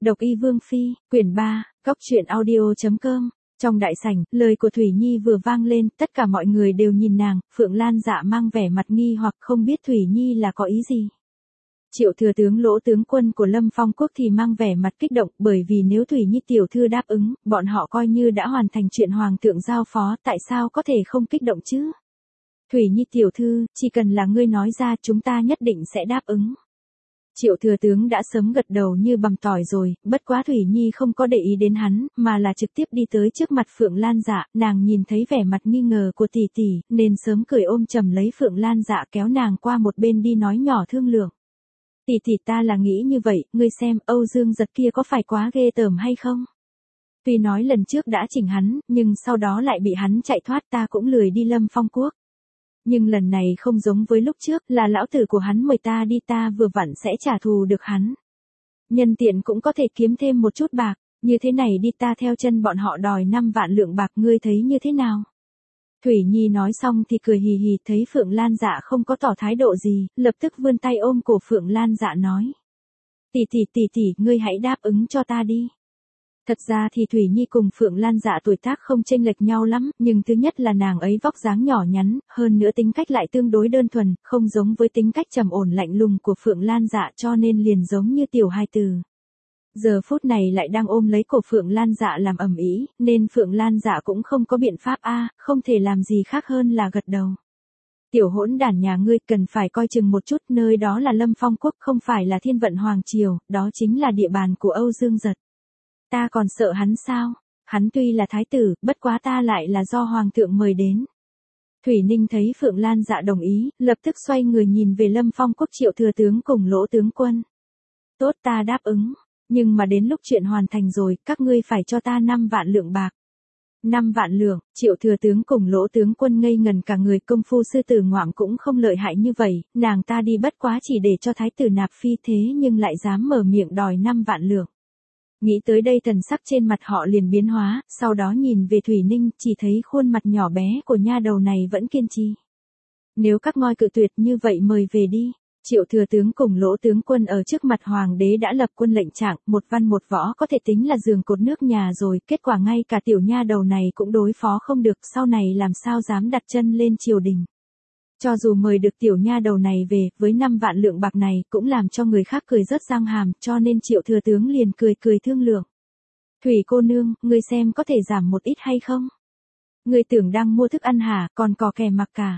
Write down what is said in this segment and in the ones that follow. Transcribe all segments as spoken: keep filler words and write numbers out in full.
Độc Y Vương Phi, quyển ba, góc truyện audio chấm com. Trong đại sảnh, lời của Thủy Nhi vừa vang lên, tất cả mọi người đều nhìn nàng, Phượng Lan Dạ mang vẻ mặt nghi hoặc không biết Thủy Nhi là có ý gì. Triệu thừa tướng Lỗ tướng quân của Lâm Phong Quốc thì mang vẻ mặt kích động, bởi vì nếu Thủy Nhi tiểu thư đáp ứng, bọn họ coi như đã hoàn thành chuyện hoàng thượng giao phó, tại sao có thể không kích động chứ? Thủy Nhi tiểu thư, chỉ cần là ngươi nói ra chúng ta nhất định sẽ đáp ứng. Triệu thừa tướng đã sớm gật đầu như bằm tỏi rồi, bất quá Thủy Nhi không có để ý đến hắn, mà là trực tiếp đi tới trước mặt Phượng Lan Dạ, nàng nhìn thấy vẻ mặt nghi ngờ của tỷ tỷ, nên sớm cười ôm chầm lấy Phượng Lan Dạ kéo nàng qua một bên đi nói nhỏ thương lượng. Tỷ tỷ ta là nghĩ như vậy, ngươi xem Âu Dương Giật kia có phải quá ghê tởm hay không? Tuy nói lần trước đã chỉnh hắn, nhưng sau đó lại bị hắn chạy thoát, ta cũng lười đi Lâm Phong Quốc. Nhưng lần này không giống với lúc trước, là lão tử của hắn mời ta đi, ta vừa vặn sẽ trả thù được hắn. Nhân tiện cũng có thể kiếm thêm một chút bạc, như thế này đi, ta theo chân bọn họ đòi năm vạn lượng bạc, ngươi thấy như thế nào? Thủy Nhi nói xong thì cười hì hì, thấy Phượng Lan Dạ không có tỏ thái độ gì, lập tức vươn tay ôm cổ Phượng Lan Dạ nói. Tỷ tỷ tỷ tỷ, ngươi hãy đáp ứng cho ta đi. Thật ra thì Thủy Nhi cùng Phượng Lan Dạ tuổi tác không chênh lệch nhau lắm, nhưng thứ nhất là nàng ấy vóc dáng nhỏ nhắn, hơn nữa tính cách lại tương đối đơn thuần, không giống với tính cách trầm ổn lạnh lùng của Phượng Lan Dạ, cho nên liền giống như tiểu hài tử. Giờ phút này lại đang ôm lấy cổ Phượng Lan Dạ làm ầm ĩ, nên Phượng Lan Dạ cũng không có biện pháp a, không thể làm gì khác hơn là gật đầu. Tiểu hỗn đản nhà ngươi cần phải coi chừng một chút, nơi đó là Lâm Phong Quốc, không phải là Thiên Vận Hoàng Triều, đó chính là địa bàn của Âu Dương Giật. Ta còn sợ hắn sao? Hắn tuy là thái tử, bất quá ta lại là do hoàng thượng mời đến. Thủy Ninh thấy Phượng Lan Dạ đồng ý, lập tức xoay người nhìn về Lâm Phong Quốc Triệu thừa tướng cùng Lỗ tướng quân. Tốt, ta đáp ứng, nhưng mà đến lúc chuyện hoàn thành rồi, các ngươi phải cho ta năm vạn lượng bạc. Năm vạn lượng, Triệu thừa tướng cùng Lỗ tướng quân ngây ngần cả người, công phu sư tử ngoạm cũng không lợi hại như vậy, nàng ta đi bất quá chỉ để cho thái tử nạp phi, thế nhưng lại dám mở miệng đòi năm vạn lượng. Nghĩ tới đây thần sắc trên mặt họ liền biến hóa, sau đó nhìn về Thủy Ninh, chỉ thấy khuôn mặt nhỏ bé của nha đầu này vẫn kiên trì. Nếu các ngôi cự tuyệt như vậy mời về đi. Triệu thừa tướng cùng Lỗ tướng quân ở trước mặt hoàng đế đã lập quân lệnh trạng, một văn một võ có thể tính là giường cột nước nhà rồi, kết quả ngay cả tiểu nha đầu này cũng đối phó không được, sau này làm sao dám đặt chân lên triều đình. Cho dù mời được tiểu nha đầu này về, với năm vạn lượng bạc này, cũng làm cho người khác cười rớt răng hàm, cho nên Triệu thừa tướng liền cười cười thương lượng. Thủy cô nương, ngươi xem có thể giảm một ít hay không? Ngươi tưởng đang mua thức ăn hả, còn có kẻ mặc cả.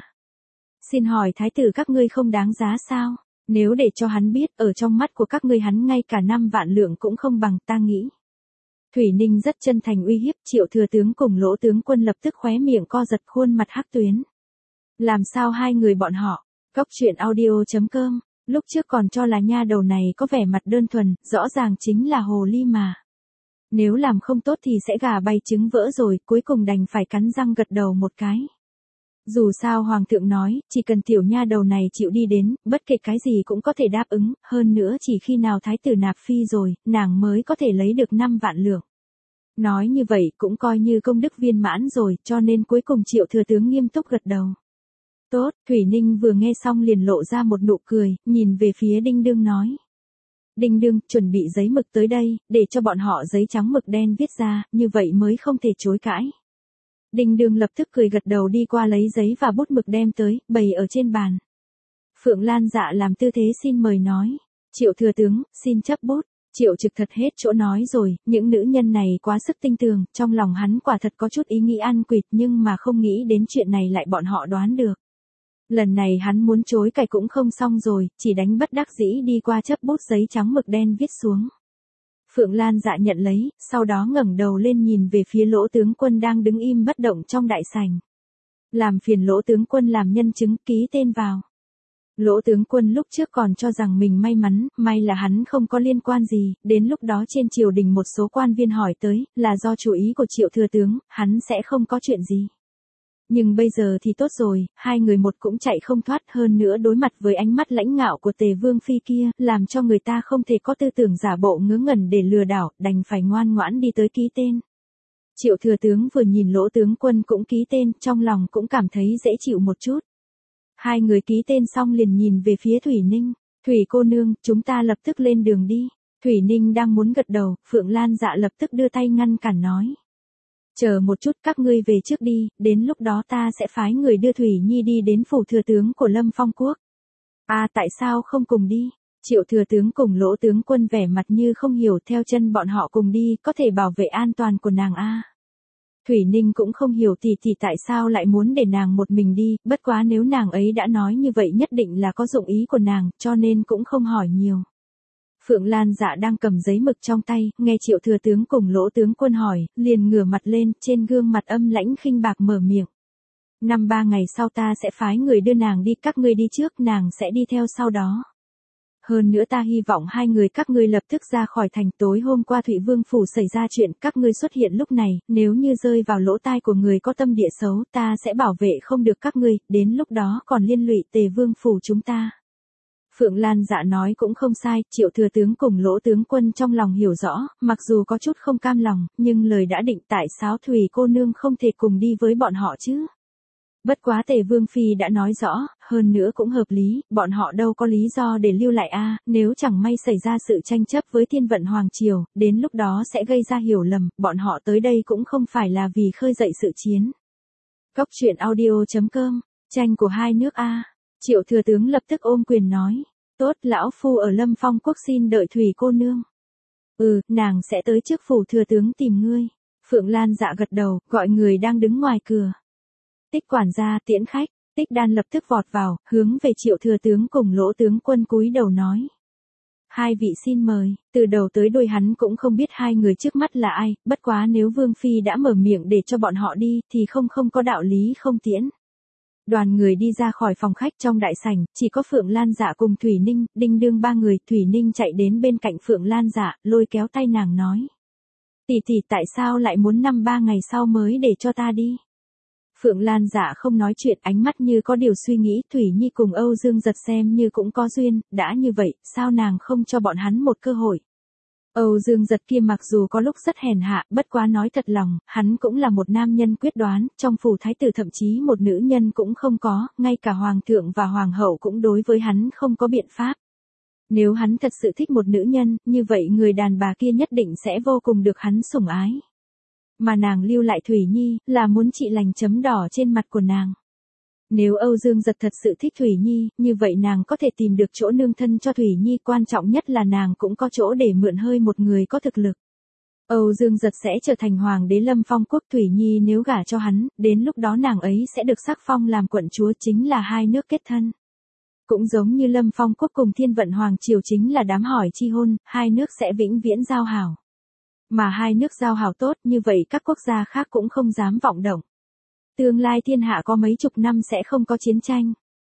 Xin hỏi thái tử các ngươi không đáng giá sao? Nếu để cho hắn biết, ở trong mắt của các ngươi hắn ngay cả năm vạn lượng cũng không bằng, ta nghĩ. Thủy Ninh rất chân thành uy hiếp, Triệu thừa tướng cùng Lỗ tướng quân lập tức khóe miệng co giật, khuôn mặt hắc tuyến. Làm sao hai người bọn họ? Góc truyện audio chấm com. Lúc trước còn cho là nha đầu này có vẻ mặt đơn thuần, rõ ràng chính là hồ ly mà. Nếu làm không tốt thì sẽ gà bay trứng vỡ rồi, cuối cùng đành phải cắn răng gật đầu một cái. Dù sao hoàng thượng nói, chỉ cần tiểu nha đầu này chịu đi đến, bất kể cái gì cũng có thể đáp ứng, hơn nữa chỉ khi nào thái tử nạp phi rồi, nàng mới có thể lấy được năm vạn lượng. Nói như vậy cũng coi như công đức viên mãn rồi, cho nên cuối cùng Triệu thừa tướng nghiêm túc gật đầu. Tốt, Thủy Ninh vừa nghe xong liền lộ ra một nụ cười, nhìn về phía Đinh Đương nói. Đinh Đương, chuẩn bị giấy mực tới đây, để cho bọn họ giấy trắng mực đen viết ra, như vậy mới không thể chối cãi. Đinh Đương lập tức cười gật đầu đi qua lấy giấy và bút mực đem tới, bày ở trên bàn. Phượng Lan Dạ làm tư thế xin mời nói. Triệu thừa tướng, xin chấp bút. Triệu Trực thật hết chỗ nói rồi, những nữ nhân này quá sức tinh tường, trong lòng hắn quả thật có chút ý nghĩ ăn quỵt, nhưng mà không nghĩ đến chuyện này lại bọn họ đoán được. Lần này hắn muốn chối cãi cũng không xong rồi, chỉ đánh bất đắc dĩ đi qua chấp bút giấy trắng mực đen viết xuống. Phượng Lan Dạ nhận lấy, sau đó ngẩng đầu lên nhìn về phía Lỗ tướng quân đang đứng im bất động trong đại sảnh. Làm phiền Lỗ tướng quân làm nhân chứng, ký tên vào. Lỗ tướng quân lúc trước còn cho rằng mình may mắn, may là hắn không có liên quan gì, đến lúc đó trên triều đình một số quan viên hỏi tới, là do chủ ý của Triệu thừa tướng, hắn sẽ không có chuyện gì. Nhưng bây giờ thì tốt rồi, hai người một cũng chạy không thoát, hơn nữa đối mặt với ánh mắt lãnh ngạo của Tề Vương Phi kia, làm cho người ta không thể có tư tưởng giả bộ ngớ ngẩn để lừa đảo, đành phải ngoan ngoãn đi tới ký tên. Triệu thừa tướng vừa nhìn Lỗ tướng quân cũng ký tên, trong lòng cũng cảm thấy dễ chịu một chút. Hai người ký tên xong liền nhìn về phía Thủy Ninh. Thủy cô nương, chúng ta lập tức lên đường đi. Thủy Ninh đang muốn gật đầu, Phượng Lan Dạ lập tức đưa tay ngăn cản nói. Chờ một chút, các ngươi về trước đi, đến lúc đó ta sẽ phái người đưa Thủy Nhi đi đến phủ thừa tướng của Lâm Phong Quốc. À tại sao không cùng đi? Triệu thừa tướng cùng Lỗ tướng quân vẻ mặt như không hiểu, theo chân bọn họ cùng đi, có thể bảo vệ an toàn của nàng a. Thủy Ninh cũng không hiểu tỷ tỷ tại sao lại muốn để nàng một mình đi, bất quá nếu nàng ấy đã nói như vậy nhất định là có dụng ý của nàng, cho nên cũng không hỏi nhiều. Phượng Lan Dạ đang cầm giấy mực trong tay, nghe Triệu thừa tướng cùng Lỗ tướng quân hỏi, liền ngửa mặt lên, trên gương mặt âm lãnh khinh bạc mở miệng. Năm ba ngày sau ta sẽ phái người đưa nàng đi, các ngươi đi trước, nàng sẽ đi theo sau đó. Hơn nữa ta hy vọng hai người các ngươi lập tức ra khỏi thành. Tối hôm qua Thụy Vương phủ xảy ra chuyện, các ngươi xuất hiện lúc này, nếu như rơi vào lỗ tai của người có tâm địa xấu, ta sẽ bảo vệ không được các ngươi, đến lúc đó còn liên lụy Tề Vương phủ chúng ta. Phượng Lan Dạ nói cũng không sai, Triệu thừa tướng cùng Lỗ tướng quân trong lòng hiểu rõ, mặc dù có chút không cam lòng, nhưng lời đã định, tại sao Thủy cô nương không thể cùng đi với bọn họ chứ? Bất quá Tề Vương Phi đã nói rõ, hơn nữa cũng hợp lý, bọn họ đâu có lý do để lưu lại a. Nếu chẳng may xảy ra sự tranh chấp với Thiên Vận Hoàng Triều, đến lúc đó sẽ gây ra hiểu lầm, bọn họ tới đây cũng không phải là vì khơi dậy sự chiến. Cốc truyện audio chấm com, tranh của hai nước a. Triệu thừa tướng lập tức ôm quyền nói, tốt, lão phu ở Lâm Phong Quốc xin đợi Thủy cô nương. Ừ, nàng sẽ tới trước phủ thừa tướng tìm ngươi. Phượng Lan Dạ gật đầu, gọi người đang đứng ngoài cửa. Tích quản gia, tiễn khách. Tích Đan lập tức vọt vào, hướng về Triệu thừa tướng cùng Lỗ tướng quân cúi đầu nói. Hai vị xin mời. Từ đầu tới đuôi hắn cũng không biết hai người trước mắt là ai, bất quá nếu Vương Phi đã mở miệng để cho bọn họ đi, thì không không có đạo lý không tiễn. Đoàn người đi ra khỏi phòng khách, trong đại sảnh, chỉ có Phượng Lan Dạ cùng Thủy Ninh, đinh đương ba người. Thủy Ninh chạy đến bên cạnh Phượng Lan Dạ, lôi kéo tay nàng nói. Tỷ tỷ tại sao lại muốn năm ba ngày sau mới để cho ta đi? Phượng Lan Dạ không nói chuyện, ánh mắt như có điều suy nghĩ. Thủy Nhi cùng Âu Dương Giật xem như cũng có duyên, đã như vậy, sao nàng không cho bọn hắn một cơ hội? Âu Dương Giật kia mặc dù có lúc rất hèn hạ, bất quá nói thật lòng, hắn cũng là một nam nhân quyết đoán, trong phủ thái tử thậm chí một nữ nhân cũng không có, ngay cả hoàng thượng và hoàng hậu cũng đối với hắn không có biện pháp. Nếu hắn thật sự thích một nữ nhân, như vậy người đàn bà kia nhất định sẽ vô cùng được hắn sủng ái. Mà nàng lưu lại Thủy Nhi, là muốn trị lành chấm đỏ trên mặt của nàng. Nếu Âu Dương Giật thật sự thích Thủy Nhi, như vậy nàng có thể tìm được chỗ nương thân cho Thủy Nhi, quan trọng nhất là nàng cũng có chỗ để mượn hơi một người có thực lực. Âu Dương Giật sẽ trở thành hoàng đế Lâm Phong Quốc, Thủy Nhi nếu gả cho hắn, đến lúc đó nàng ấy sẽ được sắc phong làm quận chúa, chính là hai nước kết thân. Cũng giống như Lâm Phong Quốc cùng Thiên Vận Hoàng Triều chính là đám hỏi chi hôn, hai nước sẽ vĩnh viễn giao hảo. Mà hai nước giao hảo tốt như vậy các quốc gia khác cũng không dám vọng động. Tương lai thiên hạ có mấy chục năm sẽ không có chiến tranh.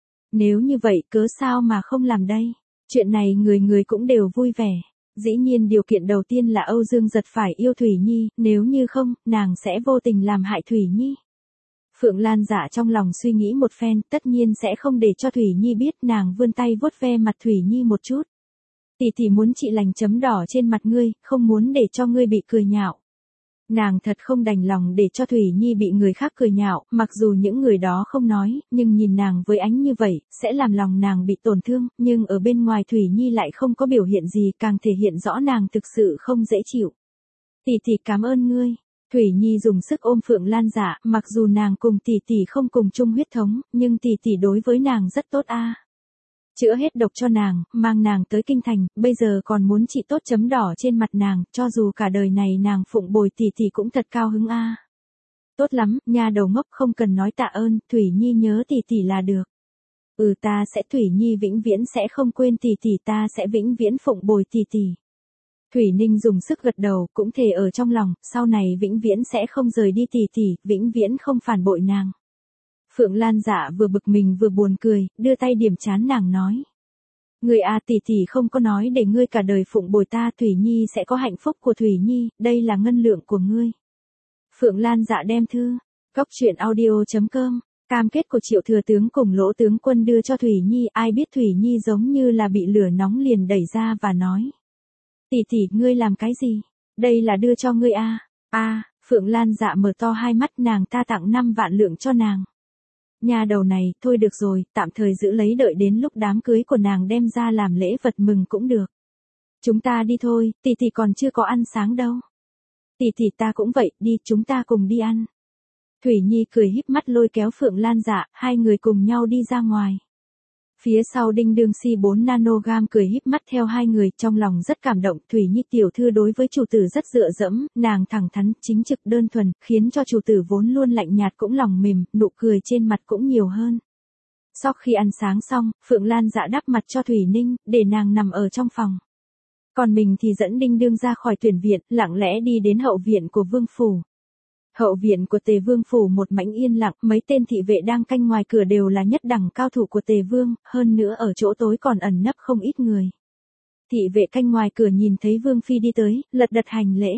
Nếu như vậy cớ sao mà không làm đây? Chuyện này người người cũng đều vui vẻ. Dĩ nhiên điều kiện đầu tiên là Âu Dương Giật phải yêu Thủy Nhi, nếu như không, nàng sẽ vô tình làm hại Thủy Nhi. Phượng Lan Dạ trong lòng suy nghĩ một phen, tất nhiên sẽ không để cho Thủy Nhi biết, nàng vươn tay vuốt ve mặt Thủy Nhi một chút. Tỷ tỷ muốn trị lành chấm đỏ trên mặt ngươi, không muốn để cho ngươi bị cười nhạo. Nàng thật không đành lòng để cho Thủy Nhi bị người khác cười nhạo, mặc dù những người đó không nói, nhưng nhìn nàng với ánh như vậy, sẽ làm lòng nàng bị tổn thương, nhưng ở bên ngoài Thủy Nhi lại không có biểu hiện gì, càng thể hiện rõ nàng thực sự không dễ chịu. Tỷ tỷ cảm ơn ngươi. Thủy Nhi dùng sức ôm Phượng Lan Dạ, mặc dù nàng cùng tỷ tỷ không cùng chung huyết thống, nhưng tỷ tỷ đối với nàng rất tốt a. Chữa hết độc cho nàng, mang nàng tới kinh thành, bây giờ còn muốn trị tốt chấm đỏ trên mặt nàng, cho dù cả đời này nàng phụng bồi tỷ tỷ cũng thật cao hứng a. Tốt lắm, nha đầu ngốc, không cần nói tạ ơn, Thủy Nhi nhớ tỷ tỷ là được. Ừ, ta sẽ, Thủy Nhi vĩnh viễn sẽ không quên tỷ tỷ, ta sẽ vĩnh viễn phụng bồi tỷ tỷ. Thủy Ninh dùng sức gật đầu, cũng thề ở trong lòng, sau này vĩnh viễn sẽ không rời đi tỷ tỷ, vĩnh viễn không phản bội nàng. Phượng Lan Dạ vừa bực mình vừa buồn cười, đưa tay điểm trán nàng nói. Người à, tỷ tỷ không có nói để ngươi cả đời phụng bồi ta, Thủy Nhi sẽ có hạnh phúc của Thủy Nhi, đây là ngân lượng của ngươi. Phượng Lan Dạ đem thư, cốc truyện audio chấm com, cam kết của Triệu thừa tướng cùng Lỗ tướng quân đưa cho Thủy Nhi, ai biết Thủy Nhi giống như là bị lửa nóng liền đẩy ra và nói. Tỷ tỷ, ngươi làm cái gì? Đây là đưa cho ngươi a. A, Phượng Lan Dạ mở to hai mắt, nàng ta tặng năm vạn lượng cho nàng. Nhà đầu này, thôi được rồi, tạm thời giữ lấy, đợi đến lúc đám cưới của nàng đem ra làm lễ vật mừng cũng được. Chúng ta đi thôi, tỷ tỷ còn chưa có ăn sáng đâu. Tỷ tỷ ta cũng vậy, đi, chúng ta cùng đi ăn. Thủy Nhi cười híp mắt lôi kéo Phượng Lan Dạ, hai người cùng nhau đi ra ngoài. Phía sau đinh đương si bốn nanogam cười híp mắt theo hai người, trong lòng rất cảm động. Thủy Nhi tiểu thư đối với chủ tử rất dựa dẫm, nàng thẳng thắn, chính trực đơn thuần, khiến cho chủ tử vốn luôn lạnh nhạt cũng lòng mềm, nụ cười trên mặt cũng nhiều hơn. Sau khi ăn sáng xong, Phượng Lan Dạ đắp mặt cho Thủy Ninh, để nàng nằm ở trong phòng. Còn mình thì dẫn đinh đương ra khỏi tuyển viện, lặng lẽ đi đến hậu viện của vương phủ. Hậu viện của Tề Vương phủ một mảnh yên lặng, mấy tên thị vệ đang canh ngoài cửa đều là nhất đẳng cao thủ của Tề Vương, hơn nữa ở chỗ tối còn ẩn nấp không ít người. Thị vệ canh ngoài cửa nhìn thấy Vương Phi đi tới, lật đật hành lễ.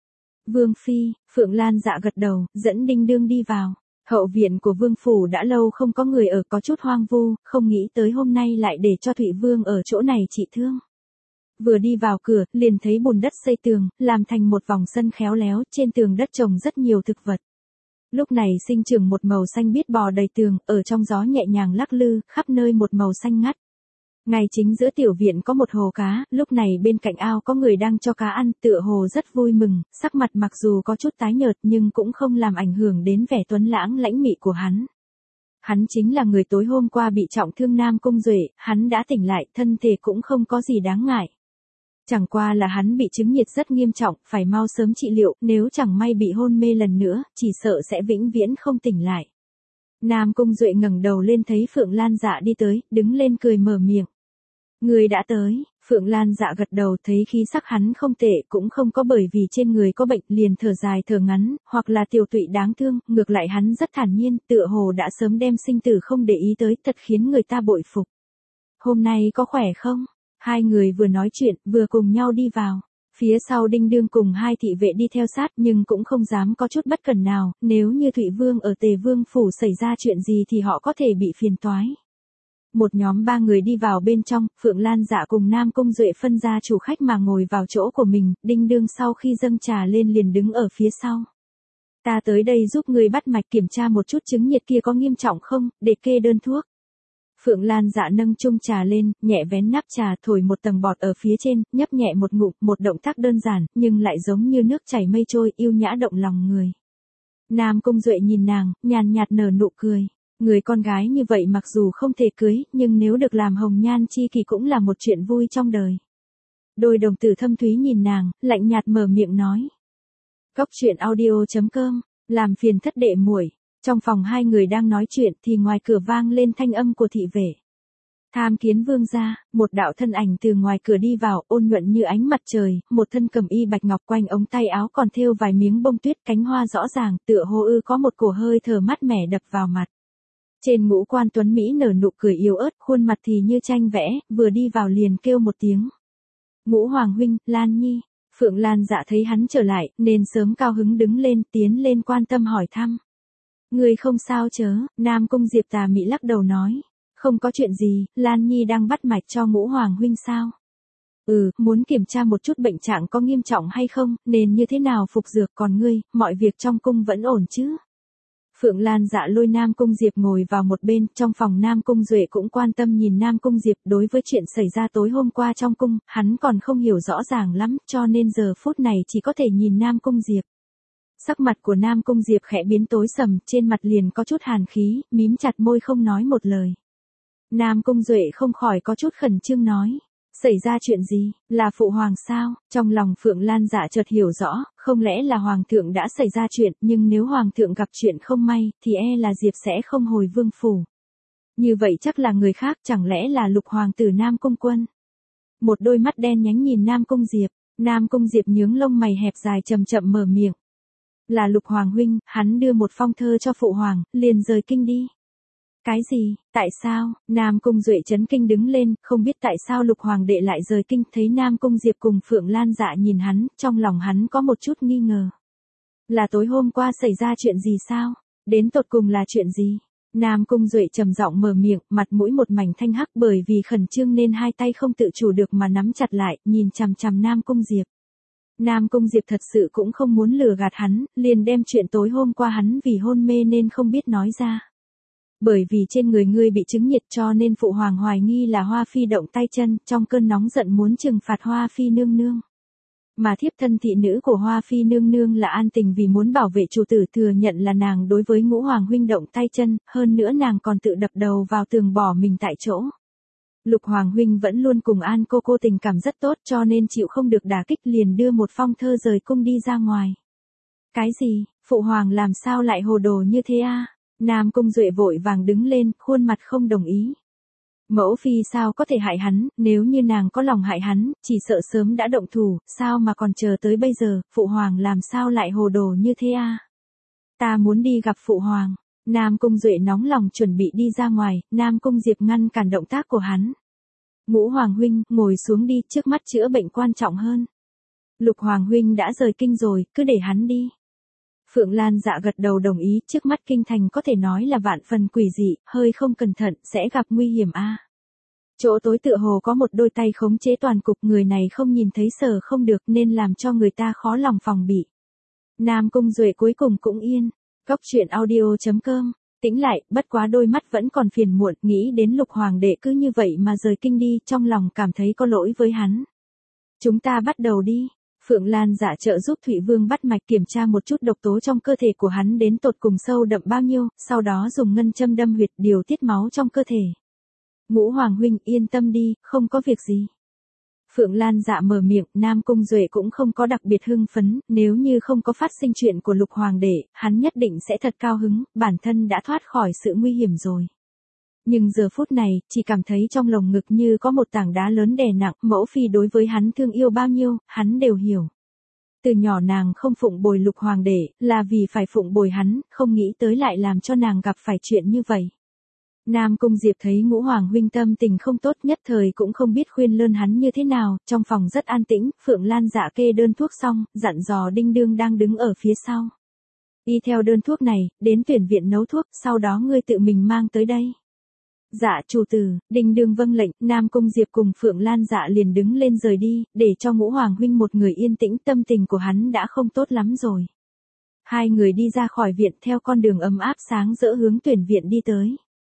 Vương Phi, Phượng Lan Dạ gật đầu, dẫn đinh đương đi vào. Hậu viện của Vương phủ đã lâu không có người ở, có chút hoang vu, không nghĩ tới hôm nay lại để cho Thụy Vương ở chỗ này trị thương. Vừa đi vào cửa, liền thấy bùn đất xây tường, làm thành một vòng sân khéo léo, trên tường đất trồng rất nhiều thực vật. Lúc này sinh trưởng một màu xanh biếc bò đầy tường, ở trong gió nhẹ nhàng lắc lư, khắp nơi một màu xanh ngắt. Ngay chính giữa tiểu viện có một hồ cá, lúc này bên cạnh ao có người đang cho cá ăn, tựa hồ rất vui mừng, sắc mặt mặc dù có chút tái nhợt nhưng cũng không làm ảnh hưởng đến vẻ tuấn lãng lãnh mị của hắn. Hắn chính là người tối hôm qua bị trọng thương Nam Cung Duệ, hắn đã tỉnh lại, thân thể cũng không có gì đáng ngại. Chẳng qua là hắn bị chứng nhiệt rất nghiêm trọng, phải mau sớm trị liệu, nếu chẳng may bị hôn mê lần nữa, chỉ sợ sẽ vĩnh viễn không tỉnh lại. Nam Cung Duệ ngẩng đầu lên thấy Phượng Lan Dạ đi tới, đứng lên cười mở miệng. Người đã tới, Phượng Lan Dạ gật đầu, thấy khí sắc hắn không tệ, cũng không có bởi vì trên người có bệnh liền thở dài thở ngắn, hoặc là tiểu tụy đáng thương, ngược lại hắn rất thản nhiên, tựa hồ đã sớm đem sinh tử không để ý tới, thật khiến người ta bội phục. Hôm nay có khỏe không? Hai người vừa nói chuyện, vừa cùng nhau đi vào. Phía sau đinh đương cùng hai thị vệ đi theo sát nhưng cũng không dám có chút bất cẩn nào, nếu như Thụy Vương ở Tề Vương phủ xảy ra chuyện gì thì họ có thể bị phiền toái. Một nhóm ba người đi vào bên trong, Phượng Lan Dạ cùng Nam Cung Duệ phân ra chủ khách mà ngồi vào chỗ của mình, đinh đương sau khi dâng trà lên liền đứng ở phía sau. Ta tới đây giúp người bắt mạch kiểm tra một chút chứng nhiệt kia có nghiêm trọng không, để kê đơn thuốc. Phượng Lan Dạ nâng chung trà lên, nhẹ vén nắp trà thổi một tầng bọt ở phía trên, nhấp nhẹ một ngụm, một động tác đơn giản, nhưng lại giống như nước chảy mây trôi, yêu nhã động lòng người. Nam Cung Duệ nhìn nàng, nhàn nhạt nở nụ cười. Người con gái như vậy mặc dù không thể cưới, nhưng nếu được làm hồng nhan chi kỷ cũng là một chuyện vui trong đời. Đôi đồng tử thâm thúy nhìn nàng, lạnh nhạt mở miệng nói. Cóc truyện audio chấm com, làm phiền thất đệ muội. Trong phòng hai người đang nói chuyện thì ngoài cửa vang lên thanh âm của thị vệ. Tham kiến vương gia, một đạo thân ảnh từ ngoài cửa đi vào, ôn nhuận như ánh mặt trời, một thân cẩm y bạch ngọc, quanh ống tay áo còn thêu vài miếng bông tuyết, cánh hoa rõ ràng, tựa hồ ư có một cổ hơi thở mát mẻ đập vào mặt. Trên ngũ quan tuấn Mỹ nở nụ cười yếu ớt, khuôn mặt thì như tranh vẽ, vừa đi vào liền kêu một tiếng. Ngũ Hoàng huynh, Lan Nhi. Phượng Lan Dạ thấy hắn trở lại, nên sớm cao hứng đứng lên, tiến lên quan tâm hỏi thăm. Người không sao chớ, Nam Cung Diệp tà mị lắc đầu nói. Không có chuyện gì, Lan Nhi đang bắt mạch cho Ngũ Hoàng huynh sao? Ừ, muốn kiểm tra một chút bệnh trạng có nghiêm trọng hay không, nên như thế nào phục dược, còn ngươi, mọi việc trong cung vẫn ổn chứ? Phượng Lan Dạ lôi Nam Cung Diệp ngồi vào một bên, trong phòng Nam Cung Duệ cũng quan tâm nhìn Nam Cung Diệp, đối với chuyện xảy ra tối hôm qua trong cung, hắn còn không hiểu rõ ràng lắm, cho nên giờ phút này chỉ có thể nhìn Nam Cung Diệp. Sắc mặt của Nam Cung Diệp khẽ biến tối sầm, trên mặt liền có chút hàn khí, mím chặt môi không nói một lời. Nam Cung Duệ không khỏi có chút khẩn trương nói. Xảy ra chuyện gì, là phụ hoàng sao? Trong lòng Phượng Lan Dạ chợt hiểu rõ, không lẽ là hoàng thượng đã xảy ra chuyện, nhưng nếu hoàng thượng gặp chuyện không may, thì e là Diệp sẽ không hồi vương phủ. Như vậy chắc là người khác, chẳng lẽ là lục hoàng tử Nam Cung Quân? Một đôi mắt đen nhánh nhìn Nam Cung Diệp, Nam Cung Diệp nhướng lông mày hẹp dài chậm chậm mở miệng. Là lục hoàng huynh, hắn đưa một phong thơ cho phụ hoàng, liền rời kinh đi. Cái gì, tại sao? Nam Cung Duệ chấn kinh đứng lên, không biết tại sao lục hoàng đệ lại rời kinh, thấy Nam Cung Diệp cùng Phượng Lan Dạ nhìn hắn, trong lòng hắn có một chút nghi ngờ. Là tối hôm qua xảy ra chuyện gì sao? Đến tột cùng là chuyện gì? Nam Cung Duệ trầm giọng mở miệng, mặt mũi một mảnh thanh hắc bởi vì khẩn trương nên hai tay không tự chủ được mà nắm chặt lại, nhìn chằm chằm Nam Cung Diệp. Nam Cung Diệp thật sự cũng không muốn lừa gạt hắn, liền đem chuyện tối hôm qua hắn vì hôn mê nên không biết nói ra. Bởi vì trên người ngươi bị chứng nhiệt cho nên phụ hoàng hoài nghi là Hoa Phi động tay chân, trong cơn nóng giận muốn trừng phạt Hoa Phi nương nương. Mà thiếp thân thị nữ của Hoa Phi nương nương là An Tình vì muốn bảo vệ chủ tử thừa nhận là nàng đối với Ngũ Hoàng huynh động tay chân, hơn nữa nàng còn tự đập đầu vào tường bỏ mình tại chỗ. Lục Hoàng huynh vẫn luôn cùng An cô cô tình cảm rất tốt cho nên chịu không được đả kích liền đưa một phong thơ rời cung đi ra ngoài. Cái gì, phụ hoàng làm sao lại hồ đồ như thế a? Nam Cung Duệ vội vàng đứng lên, khuôn mặt không đồng ý. Mẫu phi sao có thể hại hắn, nếu như nàng có lòng hại hắn, chỉ sợ sớm đã động thủ, sao mà còn chờ tới bây giờ, phụ hoàng làm sao lại hồ đồ như thế a? Ta muốn đi gặp phụ hoàng. Nam Cung Duệ nóng lòng chuẩn bị đi ra ngoài, Nam Cung Diệp ngăn cản động tác của hắn. Ngũ Hoàng huynh, ngồi xuống đi, trước mắt chữa bệnh quan trọng hơn. Lục Hoàng huynh đã rời kinh rồi, cứ để hắn đi. Phượng Lan Dạ gật đầu đồng ý, trước mắt kinh thành có thể nói là vạn phần quỷ dị, hơi không cẩn thận sẽ gặp nguy hiểm a. Chỗ tối tựa hồ có một đôi tay khống chế toàn cục, người này không nhìn thấy sờ không được nên làm cho người ta khó lòng phòng bị. Nam Cung Duệ cuối cùng cũng yên. Cóc truyện audio chấm com, tĩnh lại, bất quá đôi mắt vẫn còn phiền muộn, nghĩ đến Lục Hoàng đệ cứ như vậy mà rời kinh đi, trong lòng cảm thấy có lỗi với hắn. Chúng ta bắt đầu đi. Phượng Lan Dạ trợ giúp Thụy Vương bắt mạch kiểm tra một chút độc tố trong cơ thể của hắn đến tột cùng sâu đậm bao nhiêu, sau đó dùng ngân châm đâm huyệt điều tiết máu trong cơ thể. Ngũ Hoàng huynh yên tâm đi, không có việc gì. Phượng Lan Dạ mở miệng, Nam Cung Duệ cũng không có đặc biệt hưng phấn, nếu như không có phát sinh chuyện của Lục Hoàng đệ, hắn nhất định sẽ thật cao hứng, bản thân đã thoát khỏi sự nguy hiểm rồi. Nhưng giờ phút này, chỉ cảm thấy trong lồng ngực như có một tảng đá lớn đè nặng, mẫu phi đối với hắn thương yêu bao nhiêu, hắn đều hiểu. Từ nhỏ nàng không phụng bồi Lục Hoàng đệ, là vì phải phụng bồi hắn, không nghĩ tới lại làm cho nàng gặp phải chuyện như vậy. Nam Cung Diệp thấy Ngũ Hoàng huynh tâm tình không tốt, nhất thời cũng không biết khuyên lơn hắn như thế nào, trong phòng rất an tĩnh, Phượng Lan Dạ kê đơn thuốc xong, dặn dò Đinh Đương đang đứng ở phía sau. Y theo đơn thuốc này, đến tuyển viện nấu thuốc, sau đó ngươi tự mình mang tới đây. Dạ chủ tử, Đinh Đương vâng lệnh, Nam Cung Diệp cùng Phượng Lan Dạ liền đứng lên rời đi, để cho Ngũ Hoàng huynh một người yên tĩnh, tâm tình của hắn đã không tốt lắm rồi. Hai người đi ra khỏi viện theo con đường ấm áp sáng rỡ hướng tuyển viện đi tới.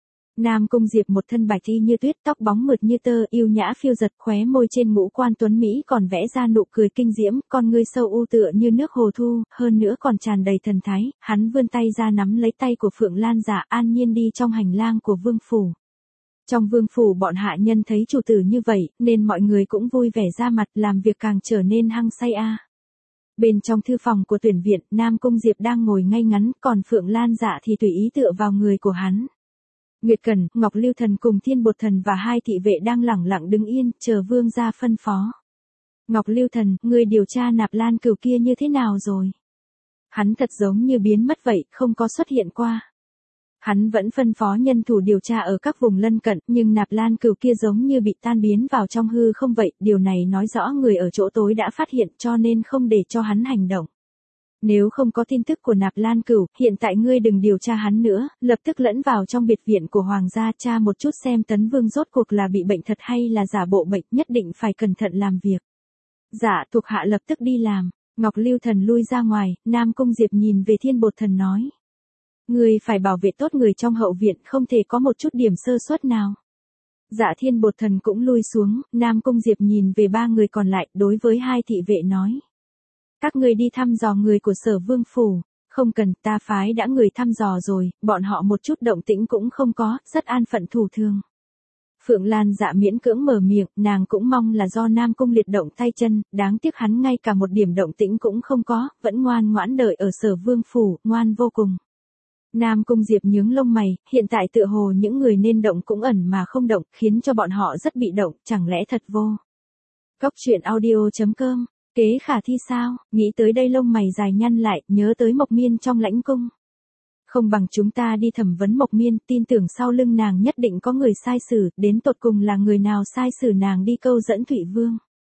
Nam Cung Diệp một thân bạch y như tuyết, tóc bóng mượt như tơ, yêu nhã phiêu giật, khóe môi trên ngũ quan tuấn mỹ còn vẽ ra nụ cười kinh diễm, con ngươi sâu u tựa như nước hồ thu, hơn nữa còn tràn đầy thần thái, hắn vươn tay ra nắm lấy tay của Phượng Lan Dạ, an nhiên đi trong hành lang của vương phủ. Trong vương phủ bọn hạ nhân thấy chủ tử như vậy, nên mọi người cũng vui vẻ ra mặt, làm việc càng trở nên hăng say a. Bên trong thư phòng của tuyển viện, Nam Cung Diệp đang ngồi ngay ngắn, còn Phượng Lan Dạ thì tùy ý tựa vào người của hắn. Nguyệt Cẩn, Ngọc Lưu Thần cùng Thiên Bột Thần và hai thị vệ đang lẳng lặng đứng yên, chờ vương gia phân phó. Ngọc Lưu Thần, người điều tra Nạp Lan Cửu kia như thế nào rồi? Hắn thật giống như biến mất vậy, không có xuất hiện qua. Hắn vẫn phân phó nhân thủ điều tra ở các vùng lân cận, nhưng Nạp Lan Cửu kia giống như bị tan biến vào trong hư không vậy, điều này nói rõ người ở chỗ tối đã phát hiện cho nên không để cho hắn hành động. Nếu không có tin tức của Nạp Lan Cửu, hiện tại ngươi đừng điều tra hắn nữa, lập tức lẫn vào trong biệt viện của Hoàng gia tra một chút xem Tấn Vương rốt cuộc là bị bệnh thật hay là giả bộ bệnh, nhất định phải cẩn thận làm việc. Dạ, thuộc hạ lập tức đi làm. Ngọc Lưu Thần lui ra ngoài, Nam Cung Diệp nhìn về Thiên Bột Thần nói. Ngươi phải bảo vệ tốt người trong hậu viện, không thể có một chút điểm sơ suất nào. Dạ Thiên Bột Thần cũng lui xuống, Nam Cung Diệp nhìn về ba người còn lại, đối với hai thị vệ nói. Các người đi thăm dò người của Sở Vương phủ, không cần, ta phái đã người thăm dò rồi, bọn họ một chút động tĩnh cũng không có, rất an phận thủ thường. Phượng Lan Dạ miễn cưỡng mở miệng, nàng cũng mong là do Nam Cung liệt động tay chân, đáng tiếc hắn ngay cả một điểm động tĩnh cũng không có, vẫn ngoan ngoãn đợi ở Sở Vương phủ, ngoan vô cùng. Nam Cung Diệp nhướng lông mày, hiện tại tựa hồ những người nên động cũng ẩn mà không động, khiến cho bọn họ rất bị động, chẳng lẽ thật vô. Cóc truyện audio chấm com, kế khả thi sao, nghĩ tới đây lông mày dài nhăn lại, nhớ tới Mộc Miên trong lãnh cung. Không bằng chúng ta đi thẩm vấn Mộc Miên, tin tưởng sau lưng nàng nhất định có người sai xử, đến tột cùng là người nào sai xử nàng đi câu dẫn Thụy Vương.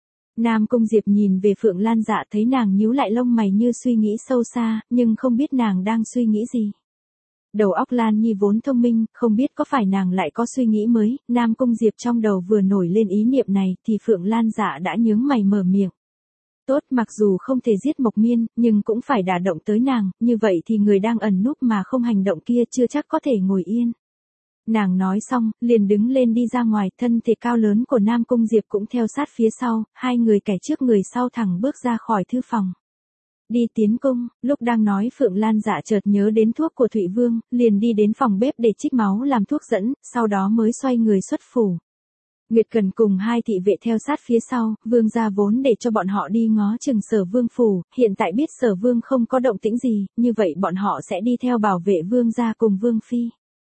Nam Cung Diệp nhìn về Phượng Lan Dạ thấy nàng nhíu lại lông mày như suy nghĩ sâu xa, nhưng không biết nàng đang suy nghĩ gì. Đầu óc Lan Nhi vốn thông minh, không biết có phải nàng lại có suy nghĩ mới, Nam Cung Diệp trong đầu vừa nổi lên ý niệm này thì Phượng Lan Dạ đã nhướng mày mở miệng. Tốt, mặc dù không thể giết Mộc Miên, nhưng cũng phải đả động tới nàng, như vậy thì người đang ẩn núp mà không hành động kia chưa chắc có thể ngồi yên. Nàng nói xong, liền đứng lên đi ra ngoài, thân thể cao lớn của Nam Cung Diệp cũng theo sát phía sau, hai người kẻ trước người sau thẳng bước ra khỏi thư phòng. Đi tiến cung, lúc đang nói Phượng Lan Dạ chợt nhớ đến thuốc của Thụy Vương, liền đi đến phòng bếp để trích máu làm thuốc dẫn, sau đó mới xoay người xuất phủ. Nguyệt Cần cùng hai thị vệ theo sát phía sau, Vương gia vốn để cho bọn họ đi ngó chừng Sở Vương phủ, hiện tại biết Sở Vương không có động tĩnh gì, như vậy bọn họ sẽ đi theo bảo vệ Vương gia cùng Vương phi.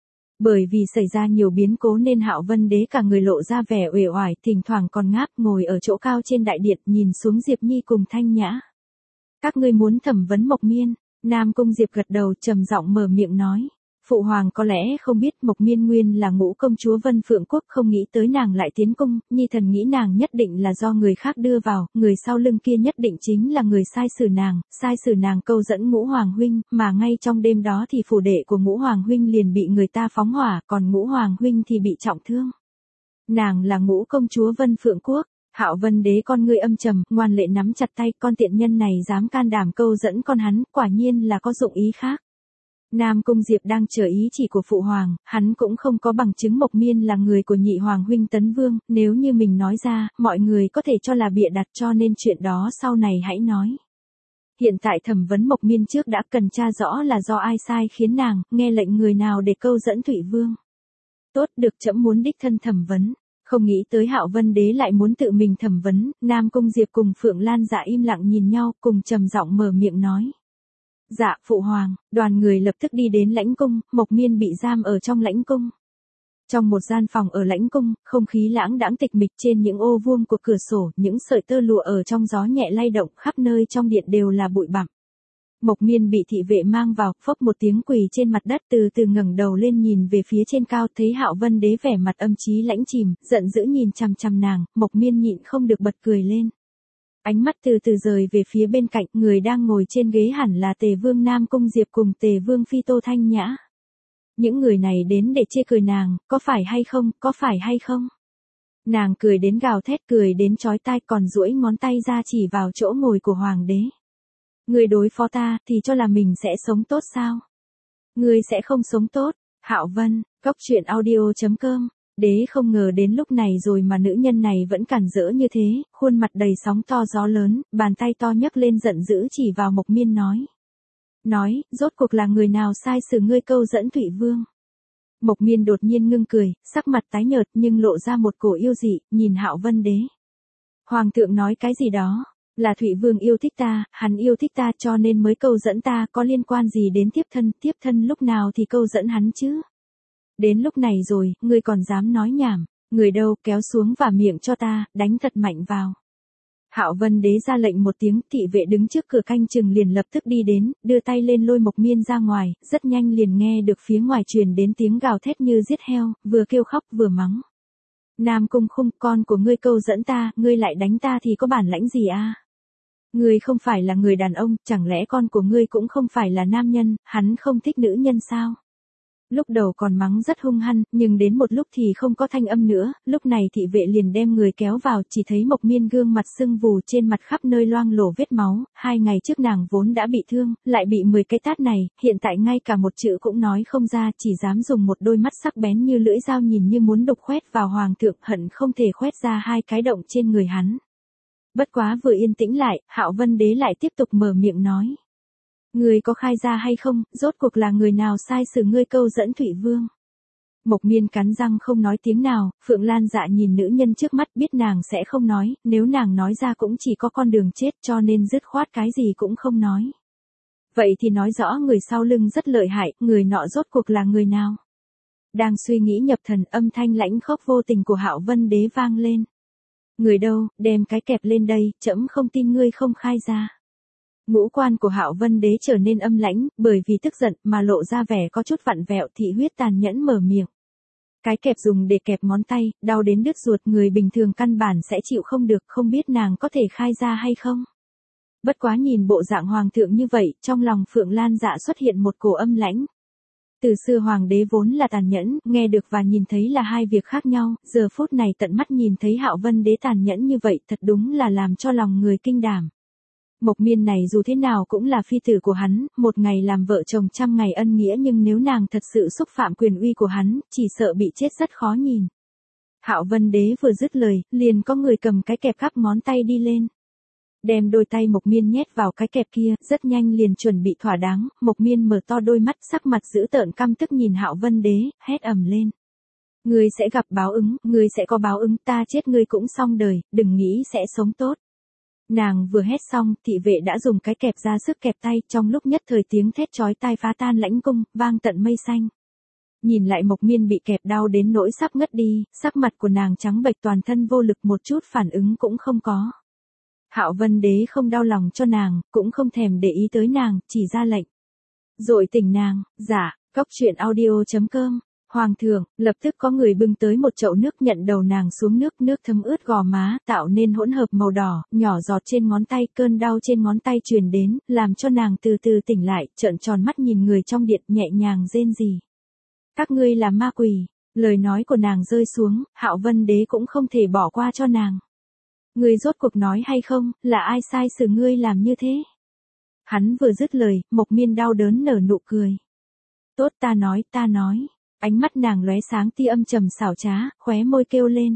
Bởi vì xảy ra nhiều biến cố nên Hạo Vân Đế cả người lộ ra vẻ uể oải, thỉnh thoảng còn ngáp ngồi ở chỗ cao trên đại điện nhìn xuống Diệp Nhi cùng Thanh Nhã. Các ngươi muốn thẩm vấn Mộc Miên? Nam Cung Diệp gật đầu trầm giọng mở miệng nói. Phụ hoàng có lẽ không biết Mộc Miên nguyên là ngũ công chúa Vân Phượng Quốc, không nghĩ tới nàng lại tiến cung, Nhi thần nghĩ nàng nhất định là do người khác đưa vào, người sau lưng kia nhất định chính là người sai xử nàng, sai xử nàng câu dẫn Ngũ Hoàng huynh, mà ngay trong đêm đó thì phủ đệ của Ngũ Hoàng huynh liền bị người ta phóng hỏa, còn Ngũ Hoàng huynh thì bị trọng thương. Nàng là ngũ công chúa Vân Phượng Quốc. Hạo Vân Đế con ngươi âm trầm, ngoan lệ nắm chặt tay, con tiện nhân này dám can đảm câu dẫn con hắn, quả nhiên là có dụng ý khác. Nam Cung Diệp đang chờ ý chỉ của phụ hoàng, hắn cũng không có bằng chứng Mộc Miên là người của nhị hoàng huynh Tấn Vương, nếu như mình nói ra, mọi người có thể cho là bịa đặt, cho nên chuyện đó sau này hãy nói. Hiện tại thẩm vấn Mộc Miên trước đã cần tra rõ là do ai sai khiến nàng, nghe lệnh người nào để câu dẫn Thụy Vương. Tốt, được, trẫm muốn đích thân thẩm vấn. Không nghĩ tới Hạo Vân Đế lại muốn tự mình thẩm vấn, Nam Cung Diệp cùng Phượng Lan Dạ im lặng nhìn nhau, cùng trầm giọng mở miệng nói. Dạ, phụ hoàng. Đoàn người lập tức đi đến lãnh cung, Mộc Miên bị giam ở trong lãnh cung. Trong một gian phòng ở lãnh cung, không khí lãng đãng tịch mịch, trên những ô vuông của cửa sổ, những sợi tơ lụa ở trong gió nhẹ lay động, khắp nơi trong điện đều là bụi bặm. Mộc Miên bị thị vệ mang vào, phốc một tiếng quỳ trên mặt đất, từ từ ngẩng đầu lên nhìn về phía trên cao, thấy Hạo Vân Đế vẻ mặt âm chí lãnh chìm, giận dữ nhìn chằm chằm nàng, Mộc Miên nhịn không được bật cười lên. Ánh mắt từ từ rời về phía bên cạnh, người đang ngồi trên ghế hẳn là Tề Vương Nam Cung Diệp cùng Tề Vương phi Tô Thanh Nhã. Những người này đến để chê cười nàng, có phải hay không, có phải hay không? Nàng cười đến gào thét, cười đến chói tai, còn duỗi ngón tay ra chỉ vào chỗ ngồi của hoàng đế. Người đối phó ta, thì cho là mình sẽ sống tốt sao? Người sẽ không sống tốt. Hạo Vân, Cốc Truyện Audio chấm com. Đế không ngờ đến lúc này rồi mà nữ nhân này vẫn cản rỡ như thế, khuôn mặt đầy sóng to gió lớn, bàn tay to nhấc lên giận dữ chỉ vào Mộc Miên nói. Nói, rốt cuộc là người nào sai xử ngươi câu dẫn Thụy Vương? Mộc Miên đột nhiên ngưng cười, sắc mặt tái nhợt nhưng lộ ra một cổ yêu dị, nhìn Hạo Vân Đế. Hoàng thượng nói cái gì đó? Là Thụy Vương yêu thích ta, hắn yêu thích ta cho nên mới câu dẫn ta, có liên quan gì đến tiếp thân, tiếp thân lúc nào thì câu dẫn hắn chứ? Đến lúc này rồi, ngươi còn dám nói nhảm, người đâu, kéo xuống và miệng cho ta, đánh thật mạnh vào. Hạo Vân Đế ra lệnh một tiếng, thị vệ đứng trước cửa canh chừng liền lập tức đi đến, đưa tay lên lôi Mộc Miên ra ngoài, rất nhanh liền nghe được phía ngoài truyền đến tiếng gào thét như giết heo, vừa kêu khóc vừa mắng. Nam Cung Khung, con của ngươi câu dẫn ta, ngươi lại đánh ta thì có bản lãnh gì a? Ngươi không phải là người đàn ông, chẳng lẽ con của ngươi cũng không phải là nam nhân, hắn không thích nữ nhân sao? Lúc đầu còn mắng rất hung hăng, nhưng đến một lúc thì không có thanh âm nữa, lúc này thị vệ liền đem người kéo vào, chỉ thấy Mộc Miên gương mặt sưng vù, trên mặt khắp nơi loang lổ vết máu, hai ngày trước nàng vốn đã bị thương, lại bị mười cái tát này, hiện tại ngay cả một chữ cũng nói không ra, chỉ dám dùng một đôi mắt sắc bén như lưỡi dao nhìn như muốn đục khoét vào hoàng thượng, hận không thể khoét ra hai cái động trên người hắn. Bất quá vừa yên tĩnh lại, Hạo Vân Đế lại tiếp tục mở miệng nói. Ngươi có khai ra hay không, rốt cuộc là người nào sai xử ngươi câu dẫn Thụy Vương? Mộc Miên cắn răng không nói tiếng nào, Phượng Lan Dạ nhìn nữ nhân trước mắt biết nàng sẽ không nói, nếu nàng nói ra cũng chỉ có con đường chết cho nên dứt khoát cái gì cũng không nói. Vậy thì nói rõ người sau lưng rất lợi hại, người nọ rốt cuộc là người nào? Đang suy nghĩ nhập thần, âm thanh lãnh khốc vô tình của Hạo Vân Đế vang lên. Người đâu, đem cái kẹp lên đây, trẫm không tin ngươi không khai ra. Ngũ quan của Hạo Vân Đế trở nên âm lãnh, bởi vì tức giận mà lộ ra vẻ có chút vặn vẹo, thị huyết tàn nhẫn mở miệng. Cái kẹp dùng để kẹp ngón tay, đau đến đứt ruột, người bình thường căn bản sẽ chịu không được, không biết nàng có thể khai ra hay không. Bất quá nhìn bộ dạng hoàng thượng như vậy, trong lòng Phượng Lan Dạ xuất hiện một cổ âm lãnh. Từ xưa hoàng đế vốn là tàn nhẫn, nghe được và nhìn thấy là hai việc khác nhau, giờ phút này tận mắt nhìn thấy Hạo Vân Đế tàn nhẫn như vậy, thật đúng là làm cho lòng người kinh đảm. Mộc Miên này dù thế nào cũng là phi tử của hắn, một ngày làm vợ chồng trăm ngày ân nghĩa, nhưng nếu nàng thật sự xúc phạm quyền uy của hắn, chỉ sợ bị chết rất khó nhìn. Hạo Vân Đế vừa dứt lời, liền có người cầm cái kẹp khắp ngón tay đi lên. Đem đôi tay Mộc Miên nhét vào cái kẹp kia, rất nhanh liền chuẩn bị thỏa đáng, Mộc Miên mở to đôi mắt, sắc mặt dữ tợn căm tức nhìn Hạo Vân Đế, hét ầm lên. Ngươi sẽ gặp báo ứng, ngươi sẽ có báo ứng, ta chết ngươi cũng xong đời, đừng nghĩ sẽ sống tốt. Nàng vừa hét xong, thị vệ đã dùng cái kẹp ra sức kẹp tay, trong lúc nhất thời tiếng thét chói tai phá tan lãnh cung, vang tận mây xanh. Nhìn lại Mộc Miên bị kẹp đau đến nỗi sắp ngất đi, sắc mặt của nàng trắng bệch, toàn thân vô lực, một chút phản ứng cũng không có. Hạo Vân Đế không đau lòng cho nàng, cũng không thèm để ý tới nàng, chỉ ra lệnh. Dội tỉnh nàng, dạ, cóc truyện audio chấm com. Hoàng thượng, lập tức có người bưng tới một chậu nước, nhận đầu nàng xuống nước, nước thấm ướt gò má, tạo nên hỗn hợp màu đỏ, nhỏ giọt trên ngón tay, cơn đau trên ngón tay truyền đến, làm cho nàng từ từ tỉnh lại, trợn tròn mắt nhìn người trong điện, nhẹ nhàng rên rỉ. Các ngươi là ma quỷ. Lời nói của nàng rơi xuống, Hạo Vân Đế cũng không thể bỏ qua cho nàng. Ngươi rốt cuộc nói hay không, là ai sai xử ngươi làm như thế? Hắn vừa dứt lời, Mộc Miên đau đớn nở nụ cười. Tốt, ta nói, ta nói. Ánh mắt nàng lóe sáng tia âm trầm xảo trá, khóe môi kêu lên.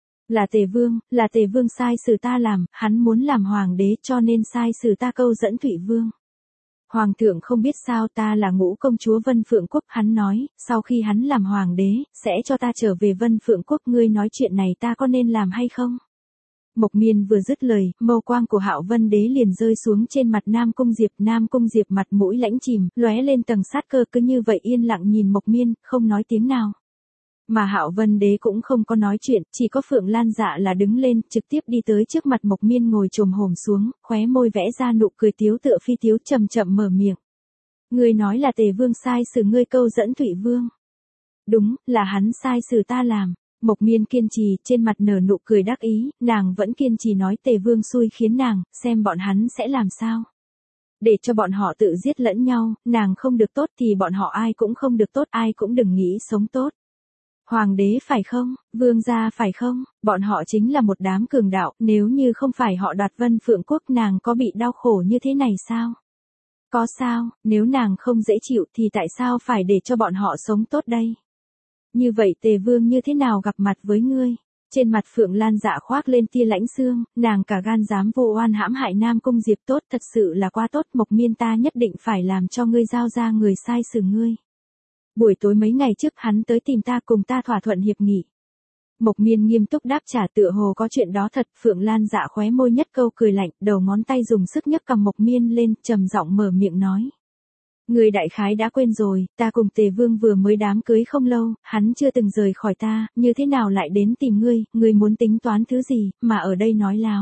Là Tề Vương, là Tề Vương sai xử ta làm, hắn muốn làm hoàng đế cho nên sai xử ta câu dẫn Thụy Vương. Hoàng thượng không biết sao, ta là Ngũ công chúa Vân Phượng Quốc, hắn nói, sau khi hắn làm hoàng đế, sẽ cho ta trở về Vân Phượng Quốc, ngươi nói chuyện này ta có nên làm hay không? Mộc Miên vừa dứt lời, mâu quang của Hạo Vân Đế liền rơi xuống trên mặt Nam Cung Diệp, Nam Cung Diệp mặt mũi lãnh chìm, lóe lên tầng sát cơ, cứ như vậy yên lặng nhìn Mộc Miên, không nói tiếng nào. Mà Hạo Vân Đế cũng không có nói chuyện, chỉ có Phượng Lan Dạ là đứng lên, trực tiếp đi tới trước mặt Mộc Miên, ngồi chồm hổm xuống, khóe môi vẽ ra nụ cười tiếu tựa phi tiếu, chậm chậm mở miệng. Ngươi nói là Tề Vương sai xử ngươi câu dẫn Thụy Vương. Đúng, là hắn sai xử ta làm. Mộc Miên kiên trì, trên mặt nở nụ cười đắc ý, nàng vẫn kiên trì nói Tề Vương xui khiến nàng, xem bọn hắn sẽ làm sao. Để cho bọn họ tự giết lẫn nhau, nàng không được tốt thì bọn họ ai cũng không được tốt, ai cũng đừng nghĩ sống tốt. Hoàng đế phải không, vương gia phải không, bọn họ chính là một đám cường đạo, nếu như không phải họ đoạt Vân Phượng Quốc, nàng có bị đau khổ như thế này sao? Có sao, nếu nàng không dễ chịu thì tại sao phải để cho bọn họ sống tốt đây? Như vậy Tề Vương như thế nào gặp mặt với ngươi? Trên mặt Phượng Lan Dạ khoác lên tia lãnh xương, nàng cả gan dám vô oan hãm hại Nam Cung Diệp, tốt, thật sự là quá tốt, Mộc Miên ta nhất định phải làm cho ngươi giao ra người sai xử ngươi. Buổi tối mấy ngày trước hắn tới tìm ta, cùng ta thỏa thuận hiệp nghị. Mộc Miên nghiêm túc đáp trả, tựa hồ có chuyện đó thật. Phượng Lan Dạ khóe môi nhất câu cười lạnh, đầu ngón tay dùng sức nhấc cầm Mộc Miên lên, trầm giọng mở miệng nói. Người đại khái đã quên rồi, ta cùng Tề Vương vừa mới đám cưới không lâu, hắn chưa từng rời khỏi ta, như thế nào lại đến tìm ngươi, ngươi muốn tính toán thứ gì, mà ở đây nói láo.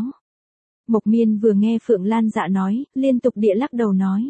Mộc Miên vừa nghe Phượng Lan Dạ nói, liên tục địa lắc đầu nói.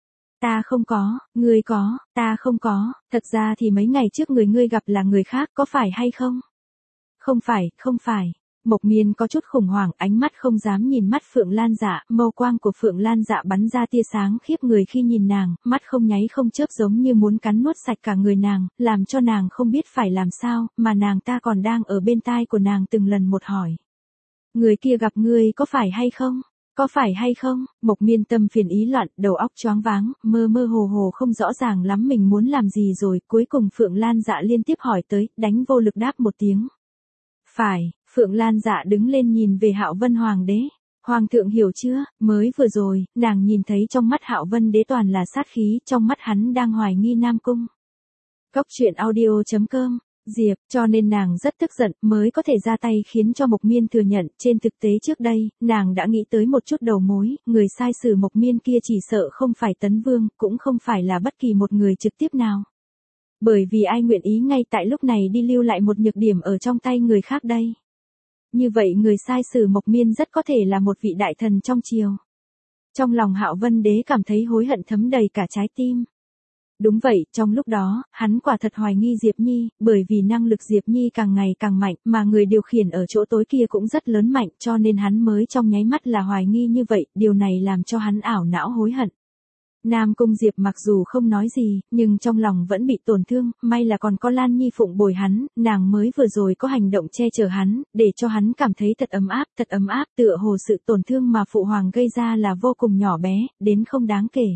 Ta không có, ngươi có, ta không có, thật ra thì mấy ngày trước người ngươi gặp là người khác, có phải hay không? Không phải, không phải. Mộc Miên có chút khủng hoảng, ánh mắt không dám nhìn mắt Phượng Lan Dạ, mâu quang của Phượng Lan Dạ bắn ra tia sáng khiếp người khi nhìn nàng, mắt không nháy không chớp giống như muốn cắn nuốt sạch cả người nàng, làm cho nàng không biết phải làm sao, mà nàng ta còn đang ở bên tai của nàng từng lần một hỏi. Người kia gặp ngươi có phải hay không? Có phải hay không? Mộc Miên tâm phiền ý loạn, đầu óc choáng váng, mơ mơ hồ hồ không rõ ràng lắm mình muốn làm gì rồi, cuối cùng Phượng Lan Dạ liên tiếp hỏi tới, đánh vô lực đáp một tiếng. Phải. Phượng Lan Dạ đứng lên nhìn về Hạo Vân Hoàng đế. Hoàng thượng hiểu chưa, mới vừa rồi, nàng nhìn thấy trong mắt Hạo Vân đế toàn là sát khí, trong mắt hắn đang hoài nghi Nam Cung. Cóc truyện audio chấm com, Diệp, cho nên nàng rất tức giận, mới có thể ra tay khiến cho Mộc Miên thừa nhận, trên thực tế trước đây, nàng đã nghĩ tới một chút đầu mối, người sai xử Mộc Miên kia chỉ sợ không phải Tấn Vương, cũng không phải là bất kỳ một người trực tiếp nào. Bởi vì ai nguyện ý ngay tại lúc này đi lưu lại một nhược điểm ở trong tay người khác đây. Như vậy người sai xử Mộc Miên rất có thể là một vị đại thần trong triều. Trong lòng Hạo Vân đế cảm thấy hối hận thấm đầy cả trái tim. Đúng vậy, trong lúc đó, hắn quả thật hoài nghi Diệp Nhi, bởi vì năng lực Diệp Nhi càng ngày càng mạnh, mà người điều khiển ở chỗ tối kia cũng rất lớn mạnh, cho nên hắn mới trong nháy mắt là hoài nghi như vậy, điều này làm cho hắn ảo não hối hận. Nam Cung Diệp mặc dù không nói gì, nhưng trong lòng vẫn bị tổn thương, may là còn có Lan Nhi phụng bồi hắn, nàng mới vừa rồi có hành động che chở hắn, để cho hắn cảm thấy thật ấm áp, thật ấm áp, tựa hồ sự tổn thương mà phụ hoàng gây ra là vô cùng nhỏ bé, đến không đáng kể.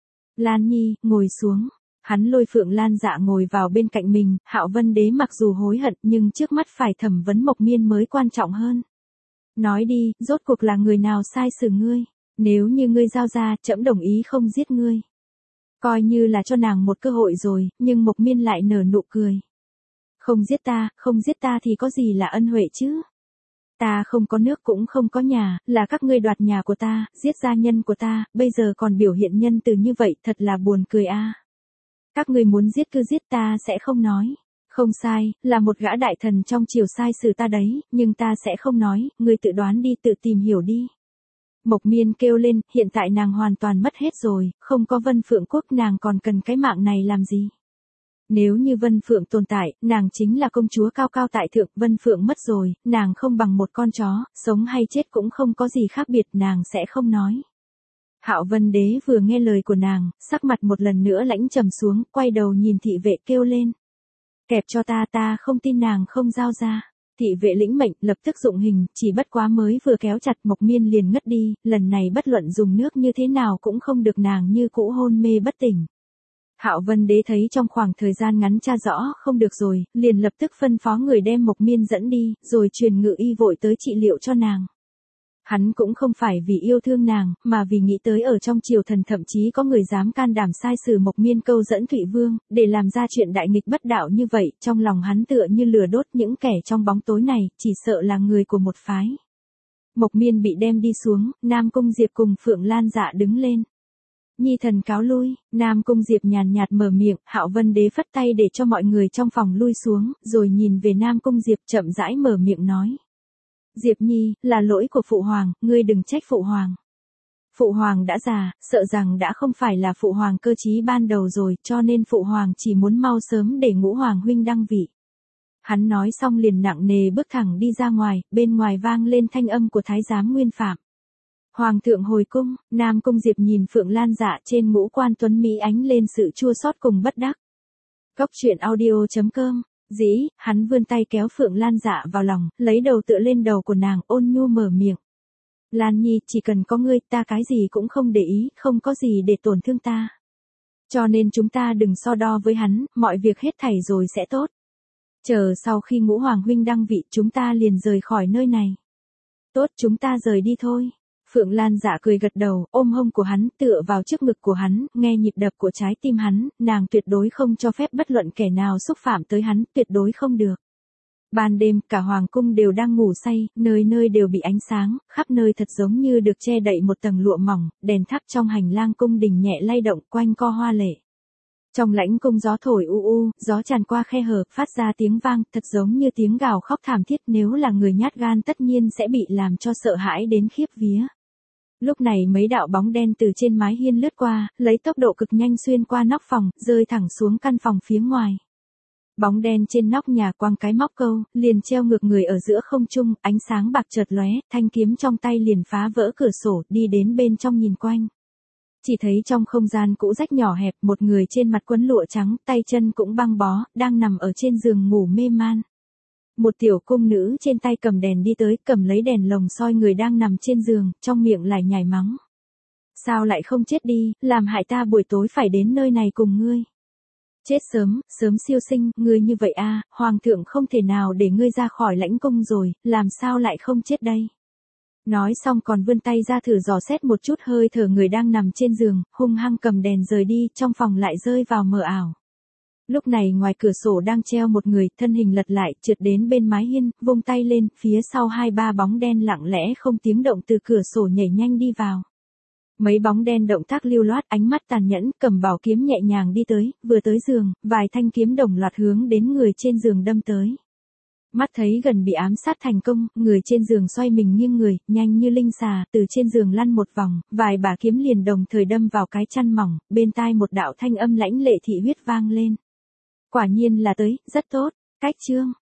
Lan Nhi, ngồi xuống. Hắn lôi Phượng Lan Dạ ngồi vào bên cạnh mình, Hạo Vân Đế mặc dù hối hận nhưng trước mắt phải thẩm vấn Mộc Miên mới quan trọng hơn. Nói đi, rốt cuộc là người nào sai xử ngươi? Nếu như ngươi giao ra, trẫm đồng ý không giết ngươi. Coi như là cho nàng một cơ hội rồi, nhưng Mộc Miên lại nở nụ cười. Không giết ta, không giết ta thì có gì là ân huệ chứ? Ta không có nước cũng không có nhà, là các ngươi đoạt nhà của ta, giết gia nhân của ta, bây giờ còn biểu hiện nhân từ như vậy, thật là buồn cười a. Các ngươi muốn giết cứ giết, ta sẽ không nói. Không sai, là một gã đại thần trong triều sai xử ta đấy, nhưng ta sẽ không nói, ngươi tự đoán đi, tự tìm hiểu đi. Mộc Miên kêu lên, hiện tại nàng hoàn toàn mất hết rồi, không có Vân Phượng Quốc nàng còn cần cái mạng này làm gì. Nếu như Vân Phượng tồn tại, nàng chính là công chúa cao cao tại thượng, Vân Phượng mất rồi, nàng không bằng một con chó, sống hay chết cũng không có gì khác biệt, nàng sẽ không nói. Hạo Vân Đế vừa nghe lời của nàng, sắc mặt một lần nữa lãnh trầm xuống, quay đầu nhìn thị vệ kêu lên. Kẹp cho ta, ta không tin nàng không giao ra. Thị vệ lĩnh mệnh, lập tức dụng hình, chỉ bất quá mới vừa kéo chặt Mộc Miên liền ngất đi, lần này bất luận dùng nước như thế nào cũng không được, nàng như cũ hôn mê bất tỉnh. Hạo Vân Đế thấy trong khoảng thời gian ngắn tra rõ không được rồi, liền lập tức phân phó người đem Mộc Miên dẫn đi, rồi truyền ngự y vội tới trị liệu cho nàng. Hắn cũng không phải vì yêu thương nàng, mà vì nghĩ tới ở trong triều thần thậm chí có người dám can đảm sai sử Mộc Miên câu dẫn Thụy Vương, để làm ra chuyện đại nghịch bất đạo như vậy, trong lòng hắn tựa như lửa đốt, những kẻ trong bóng tối này, chỉ sợ là người của một phái. Mộc Miên bị đem đi xuống, Nam Cung Diệp cùng Phượng Lan Dạ đứng lên. Nhi thần cáo lui, Nam Cung Diệp nhàn nhạt mở miệng, Hạo Vân Đế phất tay để cho mọi người trong phòng lui xuống, rồi nhìn về Nam Cung Diệp chậm rãi mở miệng nói. Diệp Nhi, là lỗi của Phụ Hoàng, ngươi đừng trách Phụ Hoàng. Phụ Hoàng đã già, sợ rằng đã không phải là Phụ Hoàng cơ trí ban đầu rồi, cho nên Phụ Hoàng chỉ muốn mau sớm để Ngũ Hoàng huynh đăng vị. Hắn nói xong liền nặng nề bước thẳng đi ra ngoài, bên ngoài vang lên thanh âm của Thái giám Nguyên Phạm. Hoàng thượng hồi cung, Nam Cung Diệp nhìn Phượng Lan Dạ trên ngũ quan tuấn mỹ ánh lên sự chua xót cùng bất đắc. Cốc truyện audio chấm com. Dĩ, hắn vươn tay kéo Phượng Lan Dạ vào lòng, lấy đầu tựa lên đầu của nàng, ôn nhu mở miệng. Lan Nhi, chỉ cần có ngươi, ta cái gì cũng không để ý, không có gì để tổn thương ta. Cho nên chúng ta đừng so đo với hắn, mọi việc hết thảy rồi sẽ tốt. Chờ sau khi Ngũ Hoàng huynh đăng vị, chúng ta liền rời khỏi nơi này. Tốt, chúng ta rời đi thôi. Phượng Lan Dạ cười gật đầu, ôm hông của hắn, tựa vào trước ngực của hắn, nghe nhịp đập của trái tim hắn, nàng tuyệt đối không cho phép bất luận kẻ nào xúc phạm tới hắn, tuyệt đối không được. Ban đêm, cả hoàng cung đều đang ngủ say, nơi nơi đều bị ánh sáng, khắp nơi thật giống như được che đậy một tầng lụa mỏng, đèn thắp trong hành lang cung đình nhẹ lay động quanh co hoa lệ. Trong lãnh cung gió thổi u u, gió tràn qua khe hở, phát ra tiếng vang, thật giống như tiếng gào khóc thảm thiết, nếu là người nhát gan tất nhiên sẽ bị làm cho sợ hãi đến khiếp vía. Lúc này mấy đạo bóng đen từ trên mái hiên lướt qua, lấy tốc độ cực nhanh xuyên qua nóc phòng, rơi thẳng xuống căn phòng phía ngoài. Bóng đen trên nóc nhà quăng cái móc câu, liền treo ngược người ở giữa không trung, ánh sáng bạc chợt lóe, thanh kiếm trong tay liền phá vỡ cửa sổ, đi đến bên trong nhìn quanh. Chỉ thấy trong không gian cũ rách nhỏ hẹp, một người trên mặt quấn lụa trắng, tay chân cũng băng bó, đang nằm ở trên giường ngủ mê man. Một tiểu cung nữ trên tay cầm đèn đi tới, cầm lấy đèn lồng soi người đang nằm trên giường, trong miệng lại nhảy mắng. Sao lại không chết đi, làm hại ta buổi tối phải đến nơi này cùng ngươi. Chết sớm, sớm siêu sinh, ngươi như vậy a, hoàng thượng không thể nào để ngươi ra khỏi lãnh cung rồi, làm sao lại không chết đây. Nói xong còn vươn tay ra thử dò xét một chút hơi thở người đang nằm trên giường, hung hăng cầm đèn rời đi, trong phòng lại rơi vào mờ ảo. Lúc này ngoài cửa sổ đang treo một người, thân hình lật lại, trượt đến bên mái hiên, vung tay lên, phía sau hai ba bóng đen lặng lẽ không tiếng động từ cửa sổ nhảy nhanh đi vào. Mấy bóng đen động tác lưu loát, ánh mắt tàn nhẫn, cầm bảo kiếm nhẹ nhàng đi tới, vừa tới giường, vài thanh kiếm đồng loạt hướng đến người trên giường đâm tới. Mắt thấy gần bị ám sát thành công, người trên giường xoay mình nghiêng người, nhanh như linh xà, từ trên giường lăn một vòng, vài bả kiếm liền đồng thời đâm vào cái chăn mỏng, bên tai một đạo thanh âm lãnh lệ thị huyết vang lên. Quả nhiên là tới, rất tốt, cách chương.